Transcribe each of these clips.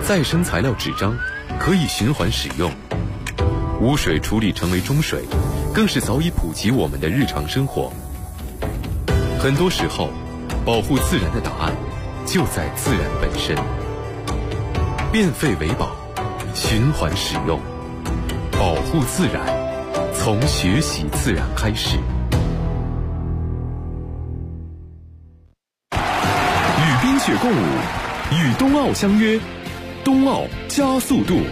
再生材料纸张可以循环使用，污水处理成为中水，更是早已普及我们的日常生活。很多时候，保护自然的答案就在自然本身。变废为宝，循环使用，保护自然，从学习自然开始。与冰雪共舞，与冬奥相约，冬奥加速度。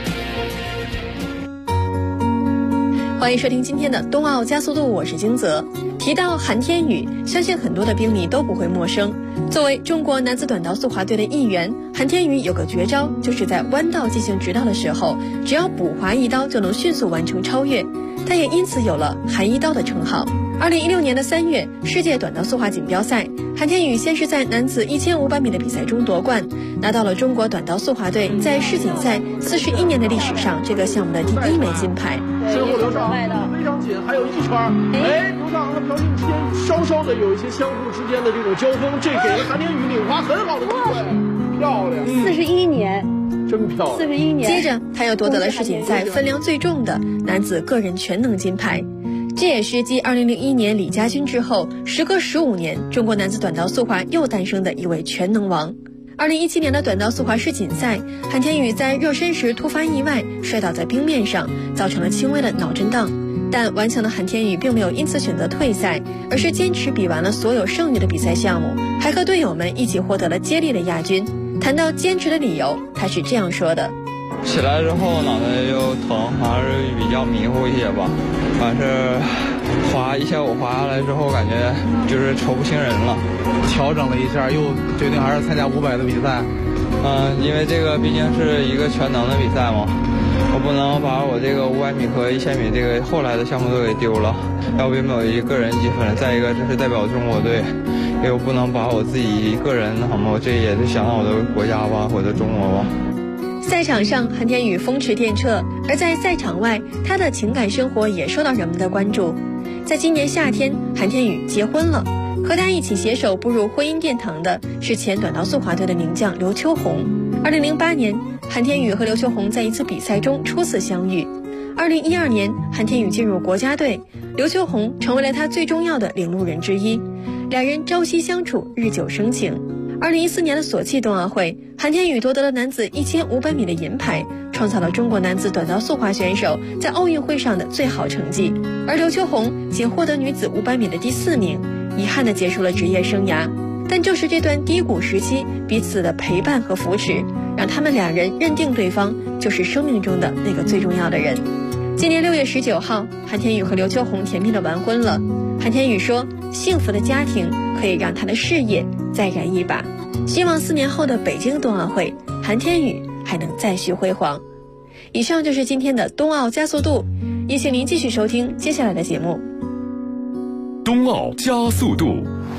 欢迎收听今天的冬奥加速度，我是金泽。提到韩天宇，相信很多的冰迷都不会陌生。作为中国男子短道速滑队的一员，韩天宇有个绝招，就是在弯道进行直道的时候，只要补滑一刀就能迅速完成超越。他也因此有了韩一刀的称号。2016年的3月，世界短道速滑锦标赛，韩天宇先是在男子1500米的比赛中夺冠，拿到了中国短道速滑队在世锦赛41年的历史上这个项目的第1枚金牌。 身后刘畅非常紧，还有一圈，刘畅和朴俊之间稍稍的有一些相互之间的这种交锋，这给了韩天宇领滑很好的机会，漂亮 ，41年。 真漂亮 ，41年。 接着，他又夺得了世锦赛分量最重的男子个人全能金牌。这也是继2001年李佳军之后，时隔15年，中国男子短道速滑又诞生的一位全能王。2017年的短道速滑世锦赛，韩天宇在热身时突发意外，摔倒在冰面上，造成了轻微的脑震荡。但顽强的韩天宇并没有因此选择退赛，而是坚持比完了所有剩余的比赛项目，还和队友们一起获得了接力的亚军。谈到坚持的理由，他是这样说的： 起来之后脑袋就疼，还是比较迷糊一些吧。但是滑一下午滑下来之后，感觉就是抽不清人了。 调整了一下，又决定还是参加500的比赛。 因为这个毕竟是一个全能的比赛嘛，我不能把我这个500米和1000米这个后来的项目都给丢了，要不没有一个人积分。再一个，这是代表中国队。又不能把我自己一个人，好吗？这也是想到我的国家吧，我的中国吧。 赛场上，韩天宇风驰电掣，而在赛场外，他的情感生活也受到人们的关注。在今年夏天，韩天宇结婚了，和他一起携手步入婚姻殿堂的是前短道速滑队的名将刘秋红。2008年，韩天宇和刘秋红在一次比赛中初次相遇。2012年，韩天宇进入国家队，刘秋红成为了他最重要的领路人之一。两人朝夕相处，日久生情。2014年的索契冬奥会，韩天宇夺得了男子1500米的银牌，创造了中国男子短道速滑选手在奥运会上的最好成绩。而刘秋红仅获得女子500米的第4名，遗憾地结束了职业生涯。但就是这段低谷时期，彼此的陪伴和扶持，让他们两人认定对方就是生命中的那个最重要的人。今年6月19号，韩天宇和刘秋红甜蜜地完婚了。韩天宇说，幸福的家庭可以让他的事业再燃一把，希望4年后的北京冬奥会，韩天宇还能再续辉煌。以上就是今天的冬奥加速度，也请您继续收听接下来的节目。 冬奥加速度。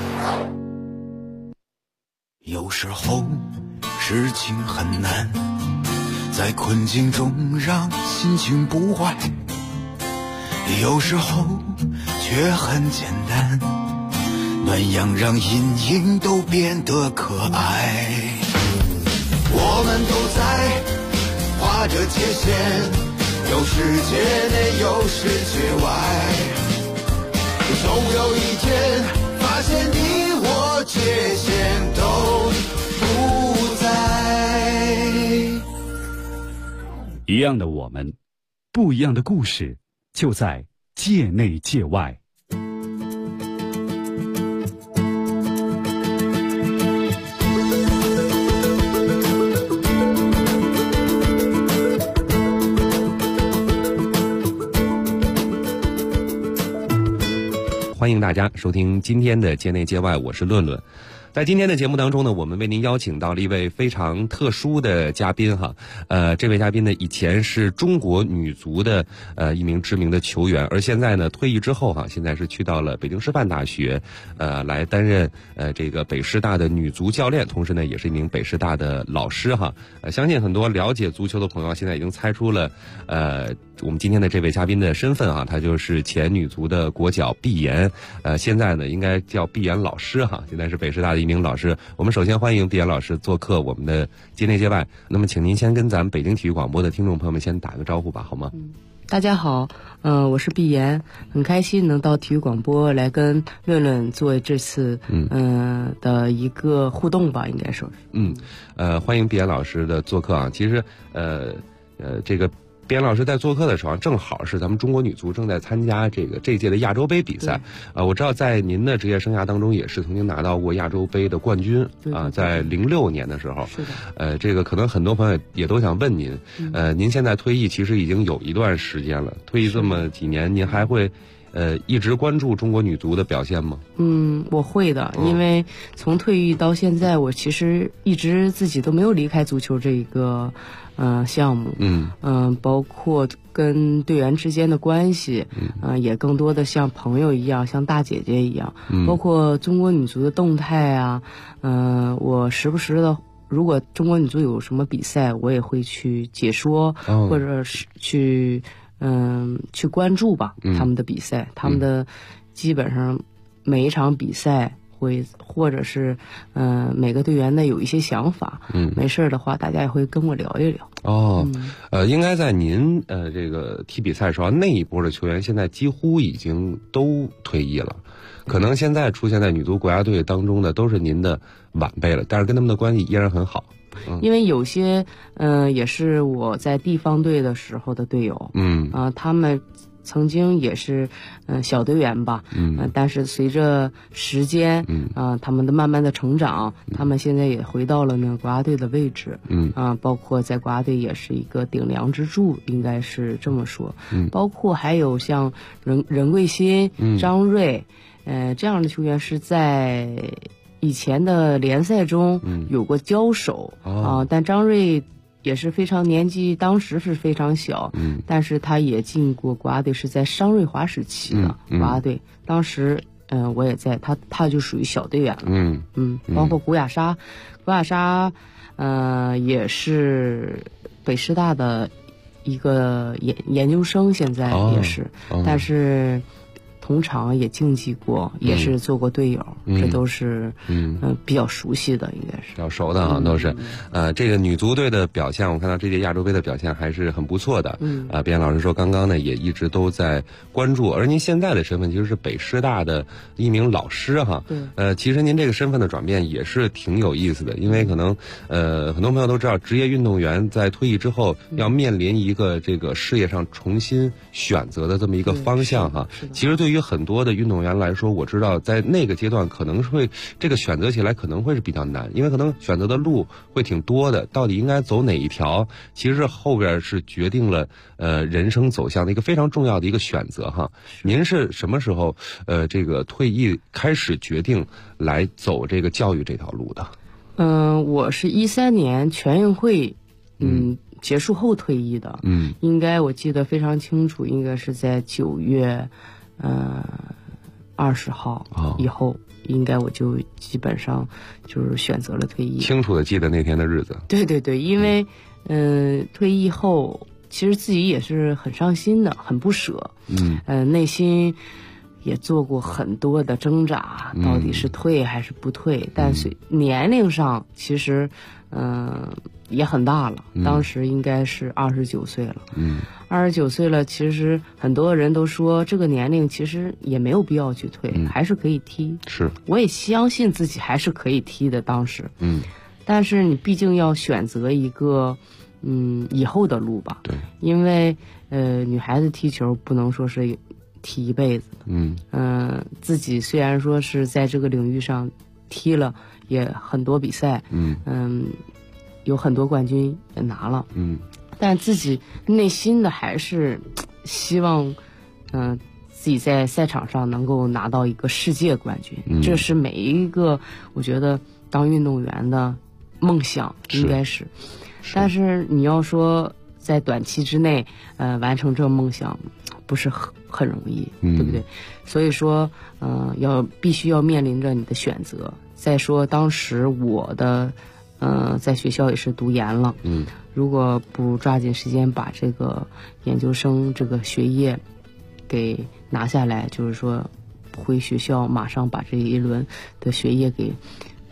有时候事情很难，在困境中让心情不坏，有时候却很简单，暖阳让阴影都变得可爱。我们都在划着界限，有世界内有世界外，总有一天发现你我界限都不在。 一样的我们，不一样的故事，就在界内界外。 欢迎大家收听今天的界内界外，我是论论。在今天的节目当中呢，我们为您邀请到了一位非常特殊的嘉宾哈。这位嘉宾呢，以前是中国女足的一名知名的球员，而现在呢退役之后哈，现在是去到了北京师范大学，来担任这个北师大的女足教练，同时呢也是一名北师大的老师哈。相信很多了解足球的朋友现在已经猜出了我们今天的这位嘉宾的身份啊，他就是前女足的国脚毕妍，现在呢应该叫毕妍老师哈，现在是北师大的一一名老师。我们首先欢迎毕岩老师做客我们的街内街外。那么请您先跟咱们北京体育广播的听众朋友们先打个招呼吧，好吗？ 大家好，我是毕岩，很开心能到体育广播来跟论论做这次的一个互动吧，应该说是。 欢迎毕岩老师的做客啊。其实这个毕岩老师在做客的时候，正好是咱们中国女足正在参加这一届的亚洲杯比赛。我知道在您的职业生涯当中也是曾经拿到过亚洲杯的冠军啊，在06年的时候。 是的。 这个可能很多朋友也都想问您，您现在退役其实已经有一段时间了，退役这么几年，您还会一直关注中国女足的表现吗？ 我会的，因为从退役到现在，我其实一直自己都没有离开足球这一个项目。包括跟队员之间的关系，也更多的像朋友一样，像大姐姐一样。包括中国女足的动态啊，我时不时的，如果中国女足有什么比赛，我也会去解说，或者是去关注吧他们的比赛，他们的基本上每一场比赛或者是每个队员呢有一些想法，没事的话大家也会跟我聊一聊。 应该在您这个踢比赛的时候，那一波的球员现在几乎已经都退役了，可能现在出现在女足国家队当中的都是您的晚辈了，但是跟他们的关系依然很好。 因为有些也是我在地方队的时候的队友，他们曾经也是小队员吧，但是随着时间他们的慢慢的成长，他们现在也回到了那个国家队的位置，包括在国家队也是一个顶梁支柱，应该是这么说。包括还有像任桂欣、张睿这样的球员是在以前的联赛中有过交手但张睿也是非常年纪当时是非常小，但是他也进过国家队，是在商瑞华时期的国家队，当时我也在，他就属于小队员了。包括古雅莎也是北师大的一个研究生，现在也是，但是同场也竞技过，也是做过队友，这都是比较熟悉的，应该是比较熟的啊，都是。这个女足队的表现，我看到这届亚洲杯的表现还是很不错的。毕岩老师说，刚刚呢也一直都在关注，而您现在的身份其实是北师大的一名老师哈。其实您这个身份的转变也是挺有意思的，因为可能很多朋友都知道，职业运动员在退役之后要面临一个这个事业上重新选择的这么一个方向哈。其实对于很多的运动员来说，我知道在那个阶段可能会这个选择起来可能会是比较难，因为可能选择的路会挺多的，到底应该走哪一条，其实后边是决定了人生走向的一个非常重要的一个选择哈。您是什么时候这个退役开始决定来走这个教育这条路的？ 我是13年全运会结束后退役的，应该我记得非常清楚，应该是在9月20号以后，应该我就基本上就是选择了退役。 清楚的记得那天的日子。 对，因为退役后其实自己也是很伤心的，很不舍，内心也做过很多的挣扎，到底是退还是不退，但是年龄上其实也很大了，当时应该是29岁了。29岁了，其实很多人都说这个年龄其实也没有必要去退，还是可以踢。 是， 我也相信自己还是可以踢的当时。但是你毕竟要选择一个以后的路吧。 对， 因为女孩子踢球不能说是踢一辈子的。自己虽然说是在这个领域上踢了也很多比赛，有很多冠军也拿了，但自己内心的还是希望自己在赛场上能够拿到一个世界冠军，这是每一个我觉得当运动员的梦想，应该是。但是你要说在短期之内完成这个梦想不是很容易，对不对？所以说必须要面临着你的选择。再说当时我的在学校也是读研了，如果不抓紧时间把这个研究生这个学业给拿下来，就是说回学校马上把这一轮的学业给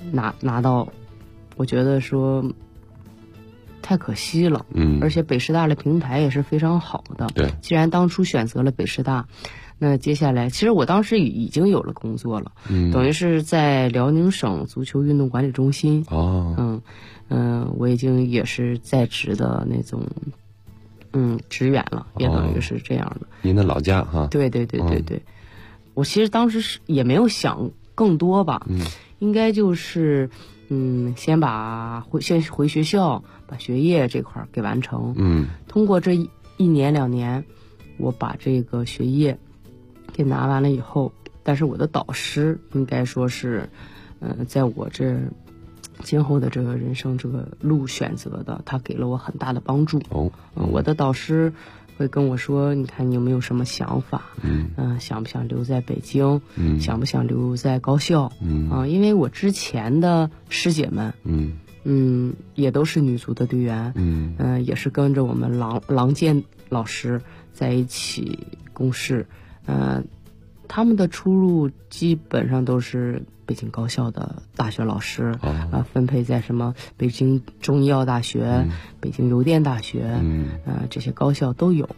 拿到，我觉得说太可惜了。而且北师大的平台也是非常好的。 对， 既然当初选择了北师大，那接下来其实我当时已经有了工作了，等于是在辽宁省足球运动管理中心。我已经也是在职的那种职员了，也等于是这样的。 您的老家哈？ 对，我其实当时也没有想更多吧，应该就是先回学校把学业这块给完成。通过这1年2年，我把这个学业给拿完了以后，但是我的导师应该说是在我这今后的这个人生这个路选择的，他给了我很大的帮助。我的导师会跟我说，你看你有没有什么想法？想不想留在北京？想不想留在高校？因为我之前的师姐们，也都是女足的队员，也是跟着我们郎健老师在一起共事，他们的出路基本上都是北京高校的大学老师，分配在什么北京中医药大学、北京邮电大学，这些高校都有。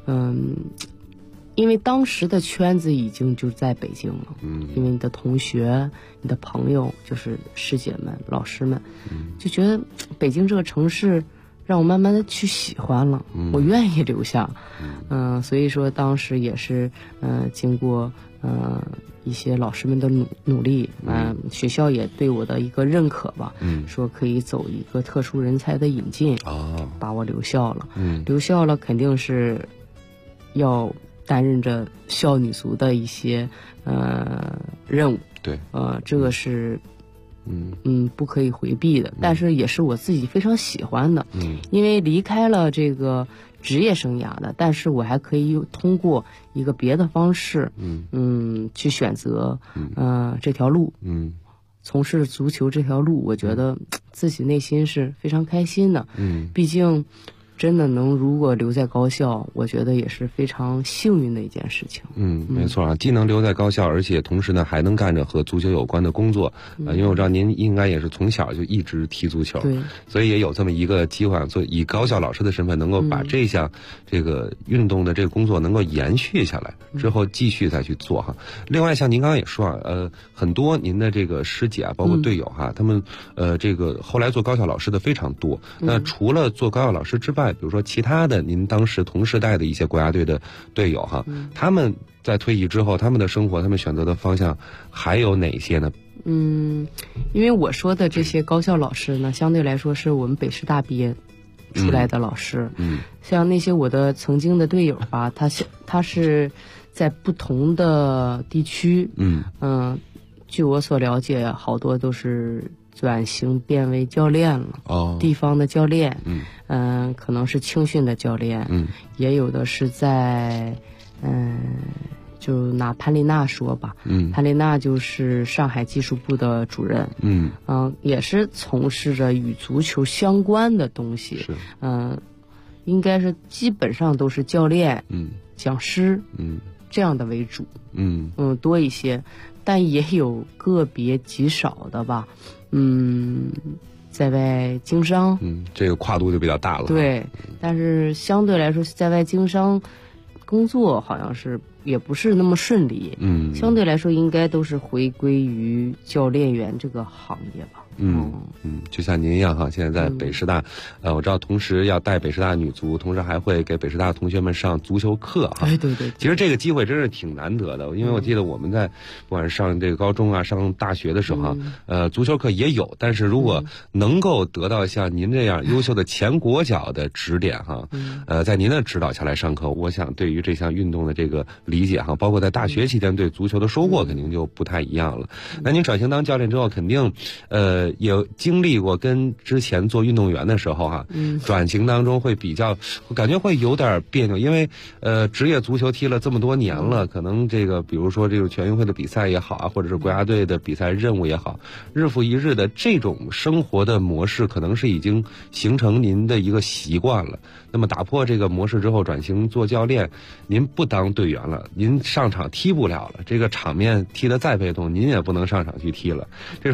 因为当时的圈子已经就在北京了，因为你的同学、你的朋友，就是师姐们、老师们，就觉得北京这个城市让我慢慢的去喜欢了，我愿意留下。所以说当时也是经过一些老师们的努力，学校也对我的一个认可吧，说可以走一个特殊人才的引进，把我留校了。留校了肯定是要担任着校女足的一些任务。 对， 这个是不可以回避的，但是也是我自己非常喜欢的。因为离开了这个职业生涯的，但是我还可以通过一个别的方式，去选择这条路，从事足球这条路，我觉得自己内心是非常开心的。毕竟真的如果留在高校，我觉得也是非常幸运的一件事情。 没错啊，既能留在高校，而且同时呢还能干着和足球有关的工作。因为我知道您应该也是从小就一直踢足球， 对， 所以也有这么一个机会，以高校老师的身份能够把这项这个运动的这个工作能够延续下来，之后继续再去做哈。另外像您刚刚也说很多您的这个师姐包括队友他们这个后来做高校老师的非常多。那除了做高校老师之外，比如说其他的您当时同时代的一些国家队的队友他们在退役之后，他们的生活，他们选择的方向还有哪些呢？ 因为我说的这些高校老师呢，相对来说是我们北师大毕业出来的老师。像那些我的曾经的队友吧，他是在不同的地区。据我所了解，好多都是转型变为教练了，地方的教练，可能是青训的教练，也有的是在就拿潘丽娜说吧，潘丽娜就是上海技术部的主任，也是从事着与足球相关的东西，应该是基本上都是教练、讲师，这样的为主，多一些，但也有个别极少的吧，在外经商， 这个跨度就比较大了。 对，但是相对来说，在外经商工作好像是也不是那么顺利，相对来说应该都是回归于教练员这个行业吧。 就像您一样哈，现在在北师大，我知道同时要带北师大女足，同时还会给北师大同学们上足球课哈。 对。 其实这个机会真是挺难得的，因为我记得我们在不管是上这个高中上大学的时候足球课也有，但是如果能够得到像您这样优秀的前国脚的指点哈，在您的指导下来上课，我想对于这项运动的这个理解哈，包括在大学期间对足球的收获肯定就不太一样了。那您转型当教练之后，肯定也经历过跟之前做运动员的时候转型当中会比较，我感觉会有点别扭，因为职业足球踢了这么多年了，可能这个比如说这个全运会的比赛也好或者是国家队的比赛任务也好，日复一日的这种生活的模式，可能是已经形成您的一个习惯了。那么打破这个模式之后，转型做教练，您不当队员了，您上场踢不了了，这个场面踢得再被动，您也不能上场去踢了。这时候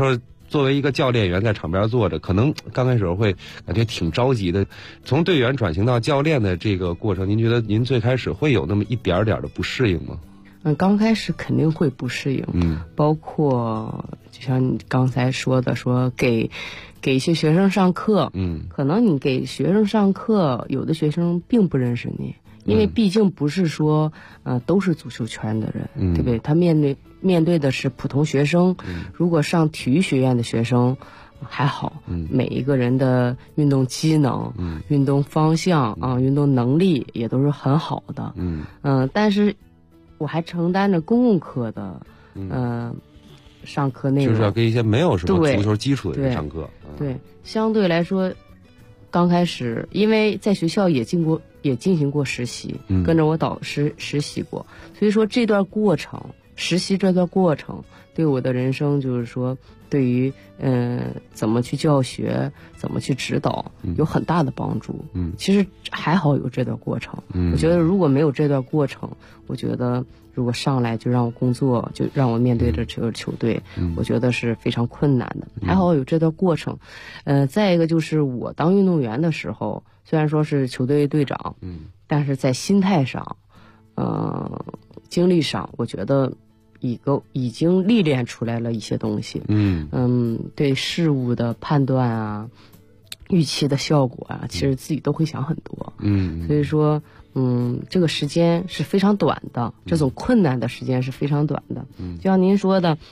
作为一个教练员在场边坐着，可能刚开始会感觉挺着急的。从队员转型到教练的这个过程，您觉得您最开始会有那么一点点的不适应吗？ 刚开始肯定会不适应，包括就像你刚才说的，说给一些学生上课，可能你给学生上课，有的学生并不认识你，因为毕竟不是说都是足球圈的人，对不对？他面对的是普通学生，如果上体育学院的学生还好，每一个人的运动机能、运动方向运动能力也都是很好的，但是我还承担着公共课的上课内容， 就是要给一些没有什么足球基础的人上课。 对，相对来说，刚开始因为在学校也进行过实习，跟着我导师实习过，所以说这段过程，实习这段过程对我的人生就是说，对于怎么去教学，怎么去指导，有很大的帮助。其实还好有这段过程。我觉得如果没有这段过程，我觉得如果上来就让我工作，就让我面对着这个球队，我觉得是非常困难的。还好有这段过程。再一个就是我当运动员的时候，虽然说是球队队长，但是在心态上，精力上，我觉得已经历练出来了一些东西。对事物的判断啊，预期的效果啊，其实自己都会想很多。所以说，这个时间是非常短的，这种困难的时间是非常短的。就像您说的，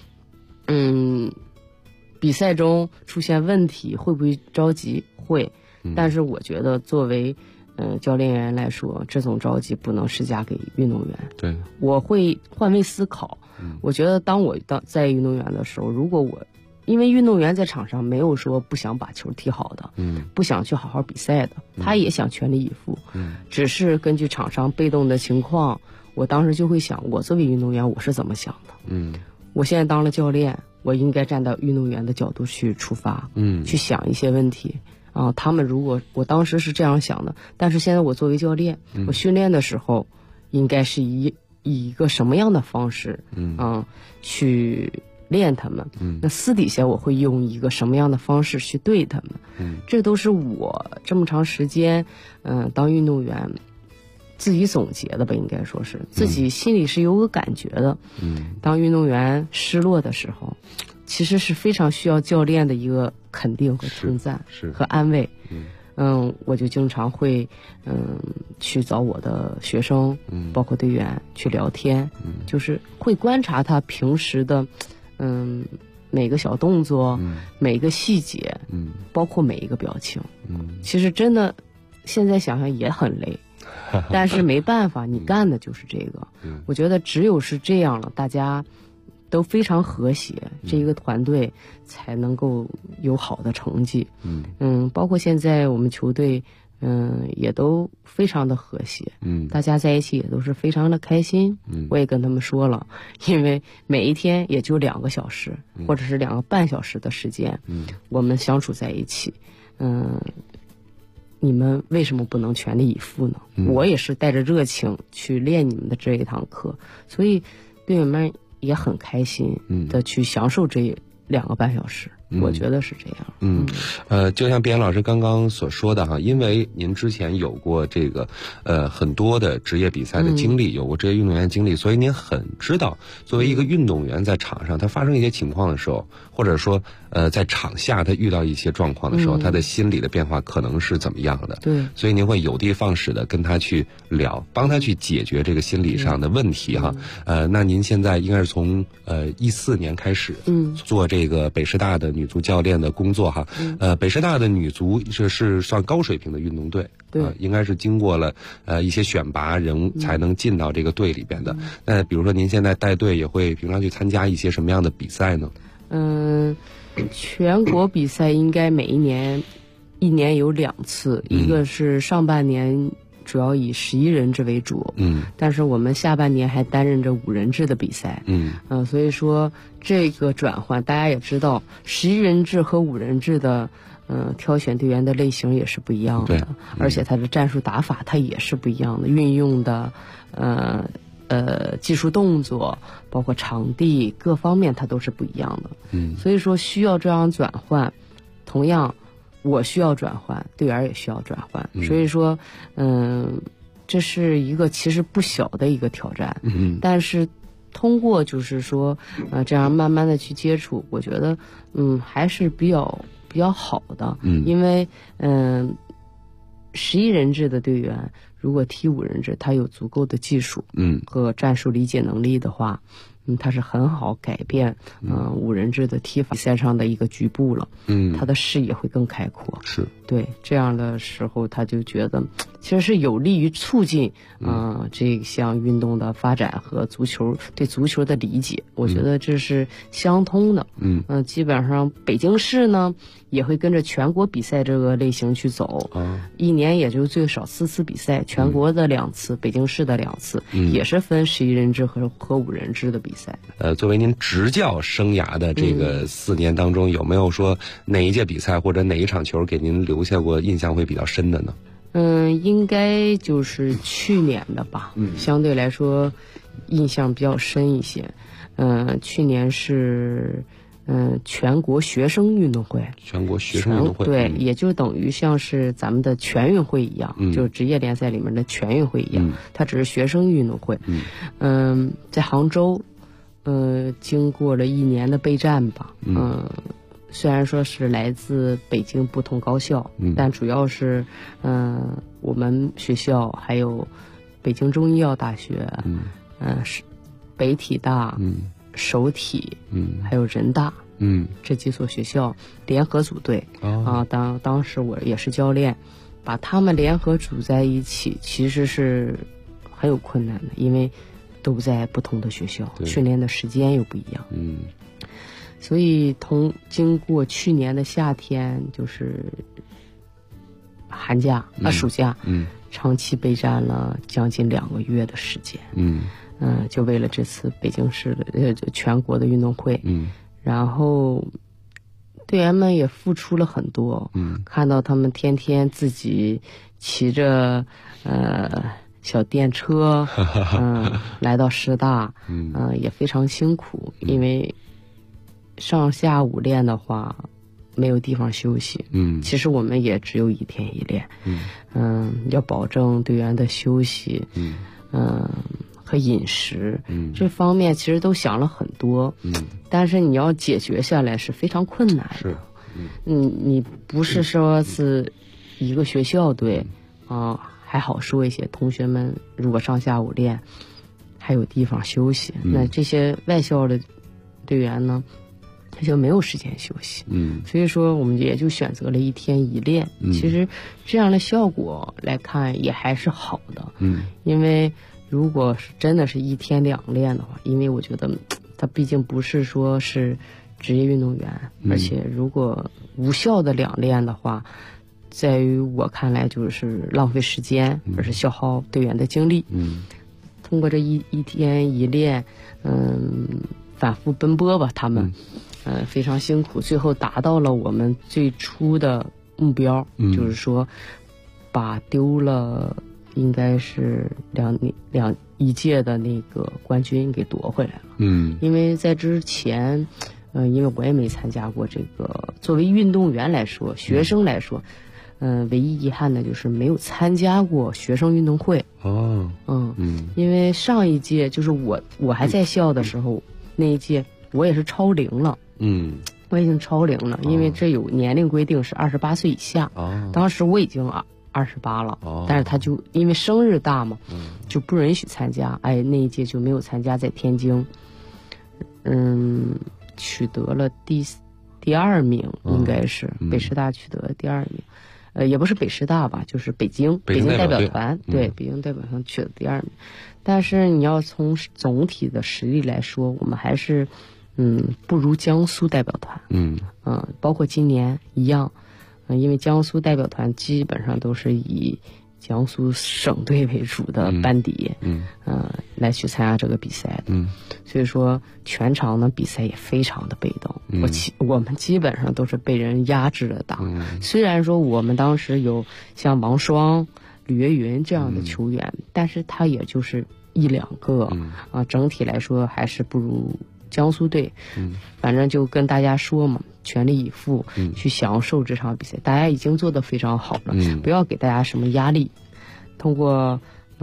比赛中出现问题会不会着急？会，但是我觉得作为教练员来说，这种着急不能施加给运动员。 对， 我会换位思考。我觉得当在运动员的时候，如果因为运动员在场上没有说不想把球踢好的，不想去好好比赛的，他也想全力以赴，只是根据场上被动的情况，我当时就会想，我作为运动员我是怎么想的？我现在当了教练，我应该站到运动员的角度去出发，去想一些问题。他们如果我当时是这样想的，但是现在我作为教练，我训练的时候应该是以一个什么样的方式去练他们，那私底下我会用一个什么样的方式去对他们，这都是我这么长时间当运动员自己总结的吧，应该说是自己心里是有个感觉的。当运动员失落的时候，其实是非常需要教练的一个肯定和称赞和安慰。我就经常会去找我的学生，包括队员去聊天，就是会观察他平时的每个小动作，每一个细节，包括每一个表情。其实真的现在想想也很累，但是没办法，你干的就是这个。我觉得只有是这样了，大家都非常和谐，这一个团队才能够有好的成绩。包括现在我们球队也都非常的和谐，大家在一起也都是非常的开心。我也跟他们说了，因为每一天也就2个小时，或者是2个半小时的时间，我们相处在一起。你们为什么不能全力以赴呢？我也是带着热情去练你们的这一堂课，所以队友们也很开心的去享受这2个半小时。我觉得是这样。 就像毕岩老师刚刚所说的哈，因为您之前有过这个很多的职业比赛的经历，有过职业运动员经历，所以您很知道作为一个运动员在场上他发生一些情况的时候，或者说在场下他遇到一些状况的时候，他的心理的变化可能是怎么样的。 对， 所以您会有的放矢的跟他去聊，帮他去解决这个心理上的问题哈。那您现在应该是从14年开始做这个北师大的女足教练的工作哈。北师大的女足是算高水平的运动队，应该是经过了一些选拔人才能进到这个队里边的。那比如说您现在带队也会平常去参加一些什么样的比赛呢？ 全国比赛应该每一年有2次，一个是上半年主要以11人制为主，但是我们下半年还担任着5人制的比赛，所以说这个转换大家也知道，11人制和5人制的挑选队员的类型也是不一样的，而且他的战术打法它也是不一样的，运用的技术动作，包括场地各方面，它都是不一样的。所以说需要这样转换，同样我需要转换，队员也需要转换。所以说，这是一个其实不小的一个挑战。但是通过就是说，这样慢慢的去接触，我觉得，还是比较好的。因为11人制的队员如果踢5人制，他有足够的技术和战术理解能力的话，他是很好改变5人制的踢法赛上的一个局部了。他的视野会更开阔。 是对这样的时候，他就觉得其实是有利于促进这项运动的发展和对足球的理解。我觉得这是相通的。基本上北京市呢也会跟着全国比赛这个类型去走。一年也就最少4次比赛，全国的2次，北京市的2次，也是分11人制和5人制的比赛。 作为您执教生涯的这个4年当中，有没有说哪一届比赛或者哪一场球给您留下过印象会比较深的呢？ 应该就是去年的吧。相对来说印象比较深一些。去年是全国学生运动会。全国学生运动会，对，也就等于像是咱们的全运会一样，就是职业联赛里面的全运会一样，它只是学生运动会。在杭州，经过了1年的备战吧。虽然说是来自北京不同高校，但主要是我们学校还有北京中医药大学，北体大，首体，还有人大，这几所学校联合组队。当时我也是教练，把他们联合组在一起，其实是很有困难的，因为都在不同的学校，训练的时间又不一样。所以经过去年的夏天，就是暑假，长期备战了将近2个月的时间。就为了这次北京市的全国的运动会。然后队员们也付出了很多。看到他们天天自己骑着小电车来到师大，也非常辛苦，因为上下午练的话没有地方休息。其实我们也只有1天1练。要保证队员的休息，和饮食，这方面其实都想了很多。但是你要解决下来是非常困难的。你不是说是一个学校队还好说一些，同学们如果上下午练还有地方休息，那这些外校的队员呢，他就没有时间休息。所以说我们也就选择了1天1练。其实这样的效果来看也还是好的。因为如果是真的是1天2练的话，因为我觉得他毕竟不是说是职业运动员，而且如果无效的2练的话，在于我看来就是浪费时间，而是消耗队员的精力。通过这一天1练，反复奔波吧，他们非常辛苦，最后达到了我们最初的目标，就是说把丢了应该是一届的那个冠军给夺回来了。因为在之前因为我也没参加过这个，作为运动员来说，学生来说，唯一遗憾的就是没有参加过学生运动会。因为上一届就是我还在校的时候，那一届我也是超龄了。我已经超龄了，因为这有年龄规定是28岁以下。当时我已经28了，但是他就因为生日大嘛，就不允许参加。那一届就没有参加，在天津，取得了第2名，应该是北师大取得了第2名。也不是北师大吧，就是北京代表团，对，北京代表团取得第2名。但是你要从总体的实力来说，我们还是不如江苏代表团。包括今年一样。因为江苏代表团基本上都是以江苏省队为主的班底，来去参加这个比赛的。所以说全场呢比赛也非常的被动。我们基本上都是被人压制着打。虽然说我们当时有像王霜、吕岳云这样的球员，但是他也就是 1-2个，整体来说还是不如江苏队。反正就跟大家说嘛，全力以赴去享受这场比赛，大家已经做得非常好了，不要给大家什么压力。通过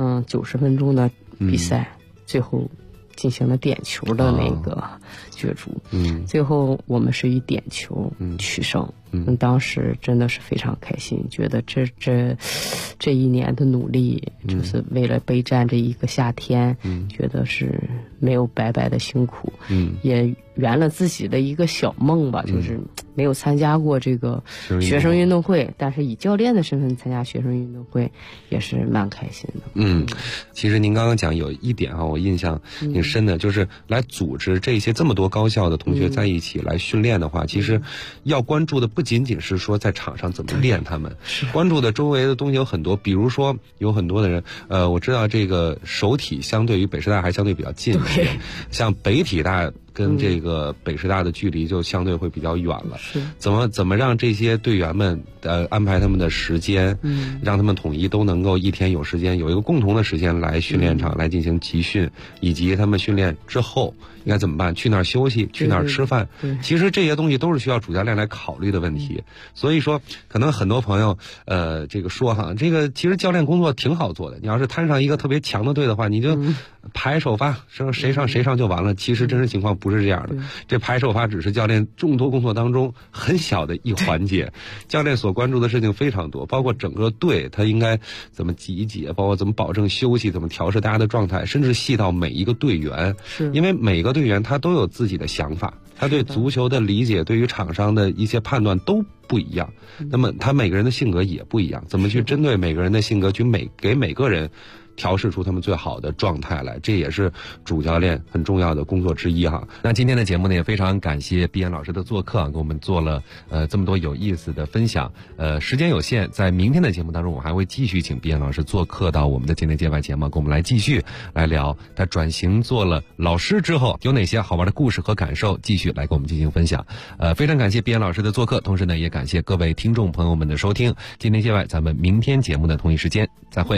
90分钟的比赛，最后进行了点球的那个角逐，最后我们是以点球取胜。当时真的是非常开心，觉得这一年的努力，就是为了备战这一个夏天，觉得是没有白白的辛苦，也圆了自己的一个小梦吧，就是没有参加过这个学生运动会，但是以教练的身份参加学生运动会也是蛮开心的。 其实您刚刚讲有一点我印象挺深的，就是来组织这么多高校的同学在一起来训练的话，其实要关注的不仅仅是说在场上怎么练他们，关注的周围的东西有很多，比如说有很多的人，我知道这个首体相对于北师大还相对比较近一点，像北体大跟这个北师大的距离就相对会比较远了。怎么让这些队员们安排他们的时间，让他们统一都能够一天有时间，有一个共同的时间来训练场来进行集训，以及他们训练之后应该怎么办，去哪儿休息，去哪儿吃饭。其实这些东西都是需要主教练来考虑的问题。所以说可能很多朋友这个说这个其实教练工作挺好做的，你要是摊上一个特别强的队的话，你就排首发，谁上谁上就完了。其实真实情况不是这样的，这排首发只是教练众多工作当中很小的一环节，教练所关注的事情非常多，包括整个队他应该怎么集结，包括怎么保证休息，怎么调试大家的状态，甚至细到每一个队员，因为每个队员他都有自己的想法，他对足球的理解，对于场上的一些判断都不一样，那么他每个人的性格也不一样，怎么去针对每个人的性格，去给每个人调试出他们最好的状态来，这也是主教练很重要的工作之一哈。那今天的节目呢，也非常感谢毕岩老师的做客，给我们做了这么多有意思的分享。时间有限，在明天的节目当中，我还会继续请毕岩老师做客到我们的界内界外节目，跟我们来继续来聊他转型做了老师之后有哪些好玩的故事和感受，继续来跟我们进行分享。非常感谢毕岩老师的做客，同时呢，也感谢各位听众朋友们的收听。界内界外，咱们明天节目的同一时间再会。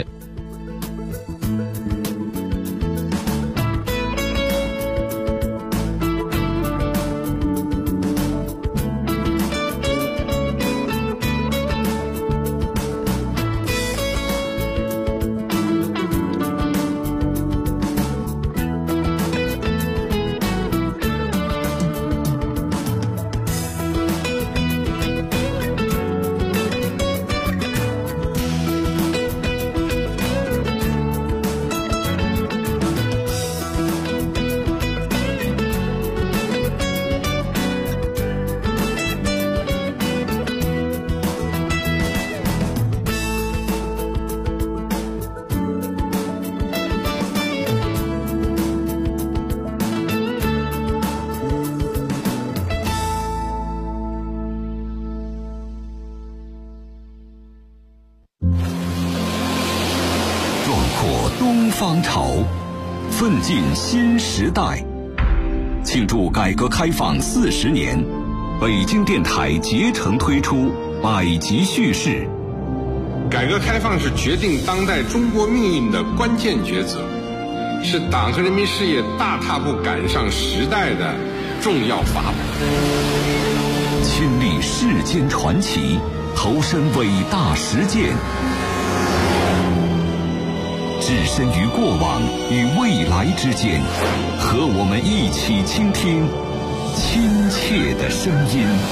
东方潮，奋进新时代。庆祝改革开放40年，北京电台竭诚推出百集叙事。 改革开放是决定当代中国命运的关键抉择，是党和人民事业大踏步赶上时代的重要法宝。 亲历世间传奇，投身伟大实践，置身于过往与未来之间，和我们一起倾听亲切的声音。